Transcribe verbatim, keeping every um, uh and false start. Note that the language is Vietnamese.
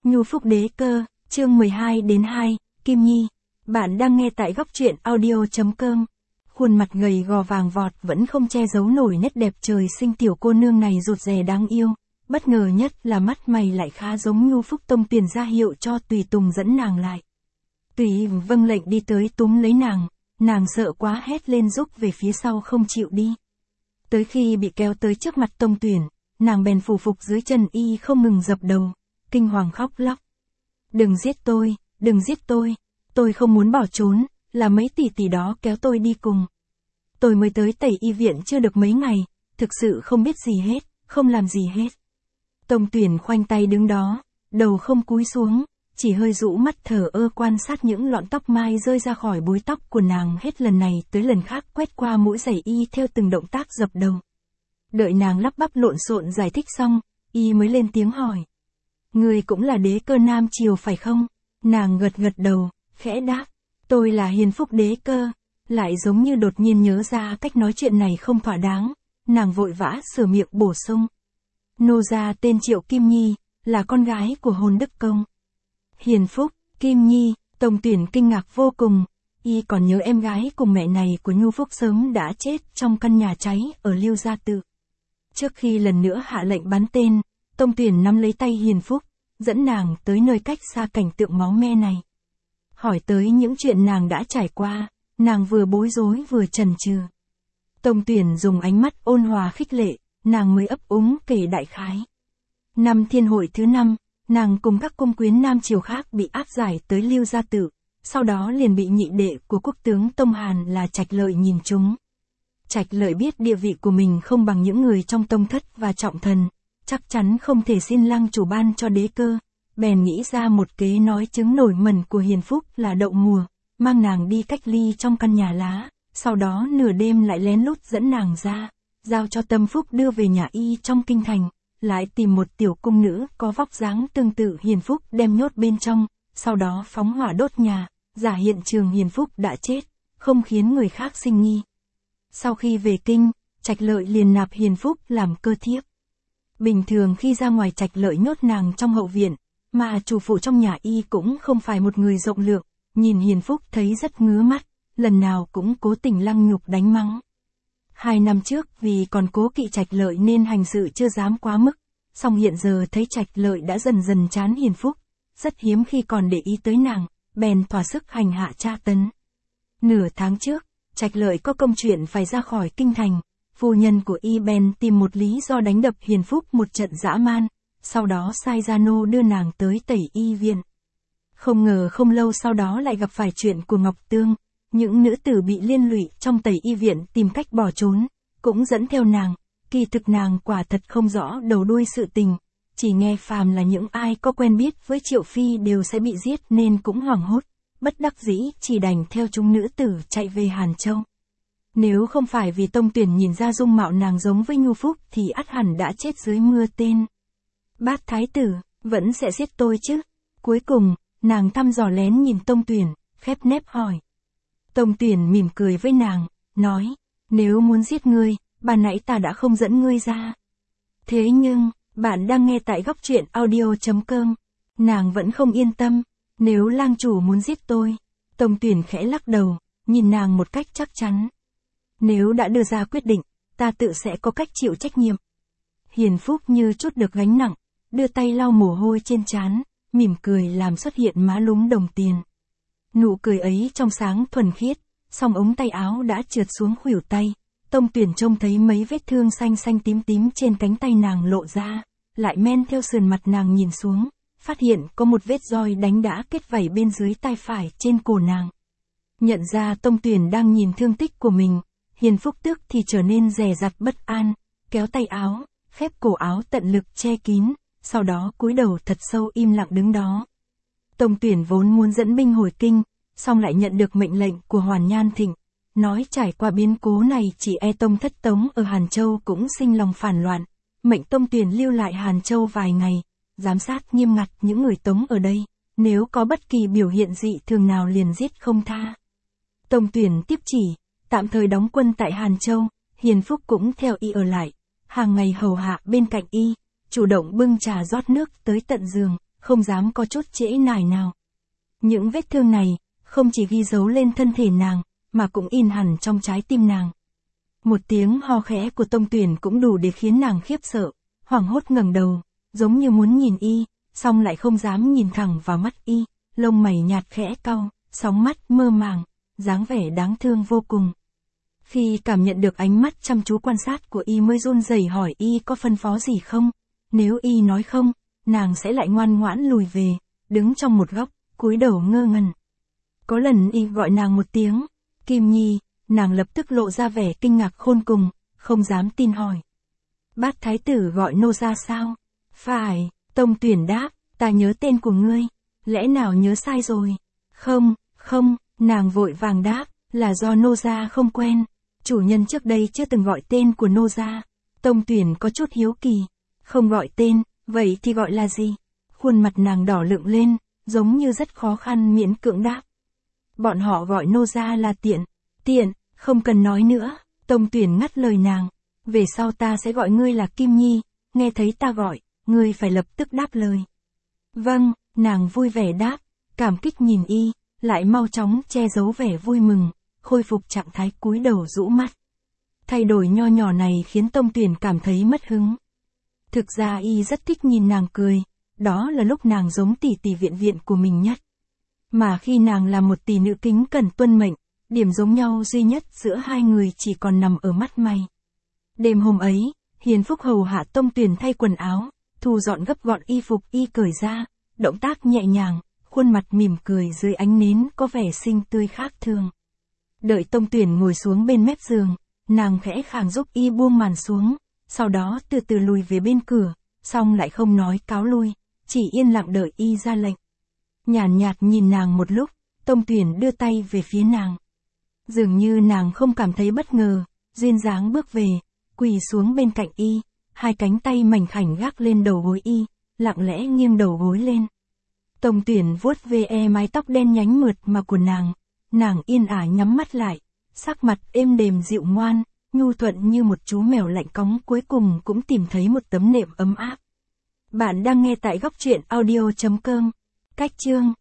Nhu Phúc Đế Cơ, chương mười hai đến hai, Kim Nhi. Bạn đang nghe tại góc truyện audio.com. Khuôn mặt gầy gò vàng vọt vẫn không che giấu nổi nét đẹp trời sinh tiểu cô nương này rụt rè đáng yêu. Bất ngờ nhất là mắt mày lại khá giống Nhu Phúc Tông Tuyền ra hiệu cho Tùy Tùng dẫn nàng lại. Tùy vâng lệnh đi tới túm lấy nàng, nàng sợ quá hét lên rúc về phía sau không chịu đi. Tới khi bị kéo tới trước mặt Tông Tuyền, nàng bèn phủ phục dưới chân y không ngừng dập đầu, kinh hoàng khóc lóc. Đừng giết tôi, đừng giết tôi, tôi không muốn bỏ trốn, là mấy tỷ tỷ đó kéo tôi đi cùng. Tôi mới tới Tẩy Y viện chưa được mấy ngày, thực sự không biết gì hết, không làm gì hết. Tông Tuyền khoanh tay đứng đó, đầu không cúi xuống, chỉ hơi rũ mắt thờ ơ quan sát những lọn tóc mai rơi ra khỏi búi tóc của nàng hết lần này tới lần khác quét qua mũi giày y theo từng động tác dập đầu. Đợi nàng lắp bắp lộn xộn giải thích xong, y mới lên tiếng hỏi. Người cũng là Đế Cơ Nam Triều phải không? Nàng gật gật đầu, khẽ đáp. Tôi là Hiền Phúc Đế Cơ. Lại giống như đột nhiên nhớ ra cách nói chuyện này không thỏa đáng, nàng vội vã sửa miệng bổ sung. Nô gia tên Triệu Kim Nhi, là con gái của Hồn Đức Công. Hiền Phúc, Kim Nhi, Tông Tuyền kinh ngạc vô cùng, y còn nhớ em gái cùng mẹ này của Nhu Phúc sớm đã chết trong căn nhà cháy ở Liêu Gia Tự. Trước khi lần nữa hạ lệnh bắn tên, Tông Tuyền nắm lấy tay Hiền Phúc, dẫn nàng tới nơi cách xa cảnh tượng máu me này. Hỏi tới những chuyện nàng đã trải qua, nàng vừa bối rối vừa chần chừ. Tông Tuyền dùng ánh mắt ôn hòa khích lệ, nàng mới ấp úng kể đại khái. Năm Thiên Hội thứ năm, nàng cùng các cung quyến Nam Triều khác bị áp giải tới Liêu Gia Tự, sau đó liền bị nhị đệ của quốc tướng Tông Hàn là Trạch Lợi nhìn trúng. Trạch Lợi biết địa vị của mình không bằng những người trong tông thất và trọng thần, chắc chắn không thể xin lăng chủ ban cho Đế Cơ, bèn nghĩ ra một kế nói chứng nổi mẩn của Hiền Phúc là đậu mùa, mang nàng đi cách ly trong căn nhà lá, sau đó nửa đêm lại lén lút dẫn nàng ra, giao cho Tâm Phúc đưa về nhà y trong kinh thành, lại tìm một tiểu cung nữ có vóc dáng tương tự Hiền Phúc đem nhốt bên trong, sau đó phóng hỏa đốt nhà, giả hiện trường Hiền Phúc đã chết, không khiến người khác sinh nghi. Sau khi về kinh, Trạch Lợi liền nạp Hiền Phúc làm cơ thiếp. Bình thường khi ra ngoài Trạch Lợi nhốt nàng trong hậu viện, mà chủ phụ trong nhà y cũng không phải một người rộng lượng, nhìn Hiền Phúc thấy rất ngứa mắt, lần nào cũng cố tình lăng nhục đánh mắng. Hai năm trước vì còn cố kỵ Trạch Lợi nên hành sự chưa dám quá mức, song hiện giờ thấy Trạch Lợi đã dần dần chán Hiền Phúc, rất hiếm khi còn để ý tới nàng, bèn thỏa sức hành hạ tra tấn. Nửa tháng trước, Trạch Lợi có công chuyện phải ra khỏi kinh thành, phu nhân của y bèn tìm một lý do đánh đập Hiền Phúc một trận dã man, sau đó sai gia nô đưa nàng tới Tẩy Y viện. Không ngờ không lâu sau đó lại gặp phải chuyện của Ngọc Tương, những nữ tử bị liên lụy trong Tẩy Y viện tìm cách bỏ trốn, cũng dẫn theo nàng, kỳ thực nàng quả thật không rõ đầu đuôi sự tình, chỉ nghe phàm là những ai có quen biết với Triệu Phi đều sẽ bị giết nên cũng hoảng hốt, bất đắc dĩ chỉ đành theo chúng nữ tử chạy về Hàn Châu. Nếu không phải vì Tông Tuyền nhìn ra dung mạo nàng giống với Nhu Phúc thì ắt hẳn đã chết dưới mưa tên. Bát thái tử, vẫn sẽ giết tôi chứ? Cuối cùng, nàng thăm dò lén nhìn Tông Tuyền, khép nép hỏi. Tông Tuyền mỉm cười với nàng, nói, nếu muốn giết ngươi, ban nãy ta đã không dẫn ngươi ra. Thế nhưng, bạn đang nghe tại góc truyện audio.com, nàng vẫn không yên tâm, nếu lang chủ muốn giết tôi. Tông Tuyền khẽ lắc đầu, nhìn nàng một cách chắc chắn. Nếu đã đưa ra quyết định, ta tự sẽ có cách chịu trách nhiệm. Hiền Phúc như chút được gánh nặng, đưa tay lau mồ hôi trên trán, mỉm cười làm xuất hiện má lúm đồng tiền. Nụ cười ấy trong sáng thuần khiết, song ống tay áo đã trượt xuống khuỷu tay. Tông Tuyền trông thấy mấy vết thương xanh xanh tím tím trên cánh tay nàng lộ ra, lại men theo sườn mặt nàng nhìn xuống, phát hiện có một vết roi đánh đã kết vảy bên dưới tay phải trên cổ nàng. Nhận ra Tông Tuyền đang nhìn thương tích của mình, Hiền Phúc tức thì trở nên dè dặt bất an, kéo tay áo, khép cổ áo tận lực che kín, sau đó cúi đầu thật sâu im lặng đứng đó. Tông Tuyền vốn muốn dẫn binh hồi kinh, song lại nhận được mệnh lệnh của Hoàn Nhan Thịnh, nói trải qua biến cố này chỉ e Tông thất Tống ở Hàn Châu cũng sinh lòng phản loạn, mệnh Tông Tuyền lưu lại Hàn Châu vài ngày, giám sát nghiêm ngặt những người Tống ở đây, nếu có bất kỳ biểu hiện dị thường nào liền giết không tha. Tông Tuyền tiếp chỉ, tạm thời đóng quân tại Hàn Châu, Hiền Phúc cũng theo y ở lại, hàng ngày hầu hạ bên cạnh y, chủ động bưng trà rót nước tới tận giường, không dám có chút trễ nải nào. Những vết thương này, không chỉ ghi dấu lên thân thể nàng, mà cũng in hẳn trong trái tim nàng. Một tiếng ho khẽ của Tông Tuyển cũng đủ để khiến nàng khiếp sợ, hoảng hốt ngẩng đầu, giống như muốn nhìn y, song lại không dám nhìn thẳng vào mắt y, lông mày nhạt khẽ cau, sóng mắt mơ màng, dáng vẻ đáng thương vô cùng. Khi cảm nhận được ánh mắt chăm chú quan sát của y mới run rẩy hỏi y có phân phó gì không, nếu y nói không, nàng sẽ lại ngoan ngoãn lùi về, đứng trong một góc, cúi đầu ngơ ngẩn. Có lần y gọi nàng một tiếng, Kim Nhi, nàng lập tức lộ ra vẻ kinh ngạc khôn cùng, không dám tin hỏi. Bát thái tử gọi nô ra sao? Phải, Tông Tuyển đáp, ta nhớ tên của ngươi, lẽ nào nhớ sai rồi? Không, không, nàng vội vàng đáp, là do nô gia không quen, chủ nhân trước đây chưa từng gọi tên của nô gia. Tông Tuyển có chút hiếu kỳ, không gọi tên, vậy thì gọi là gì? Khuôn mặt nàng đỏ lựng lên, giống như rất khó khăn miễn cưỡng đáp. Bọn họ gọi nô gia là Tiện, Tiện, không cần nói nữa, Tông Tuyển ngắt lời nàng, về sau ta sẽ gọi ngươi là Kim Nhi, nghe thấy ta gọi, ngươi phải lập tức đáp lời. Vâng, nàng vui vẻ đáp, cảm kích nhìn y, lại mau chóng che giấu vẻ vui mừng, khôi phục trạng thái cúi đầu rũ mắt. Thay đổi nho nhỏ này khiến Tông Tuyển cảm thấy mất hứng. Thực ra y rất thích nhìn nàng cười, đó là lúc nàng giống tỷ tỷ viện viện của mình nhất. Mà khi nàng là một tỷ nữ kính cẩn tuân mệnh, điểm giống nhau duy nhất giữa hai người chỉ còn nằm ở mắt mày. Đêm hôm ấy, Hiền Phúc hầu hạ Tông Tuyển thay quần áo, thu dọn gấp gọn y phục y cởi ra, động tác nhẹ nhàng, khuôn mặt mỉm cười dưới ánh nến có vẻ xinh tươi khác thường. Đợi Tông Tuyển ngồi xuống bên mép giường, nàng khẽ khàng giúp y buông màn xuống, sau đó từ từ lùi về bên cửa, xong lại không nói cáo lui, chỉ yên lặng đợi y ra lệnh. Nhàn nhạt, nhạt nhìn nàng một lúc, Tông Tuyển đưa tay về phía nàng. Dường như nàng không cảm thấy bất ngờ, duyên dáng bước về, quỳ xuống bên cạnh y, hai cánh tay mảnh khảnh gác lên đầu gối y, lặng lẽ nghiêng đầu gối lên. Tông Tuyển vuốt ve mái tóc đen nhánh mượt mà của nàng, nàng yên ả nhắm mắt lại, sắc mặt êm đềm dịu ngoan, nhu thuận như một chú mèo lạnh cóng cuối cùng cũng tìm thấy một tấm nệm ấm áp. Bạn đang nghe tại góc truyện audio chấm com. Cách chương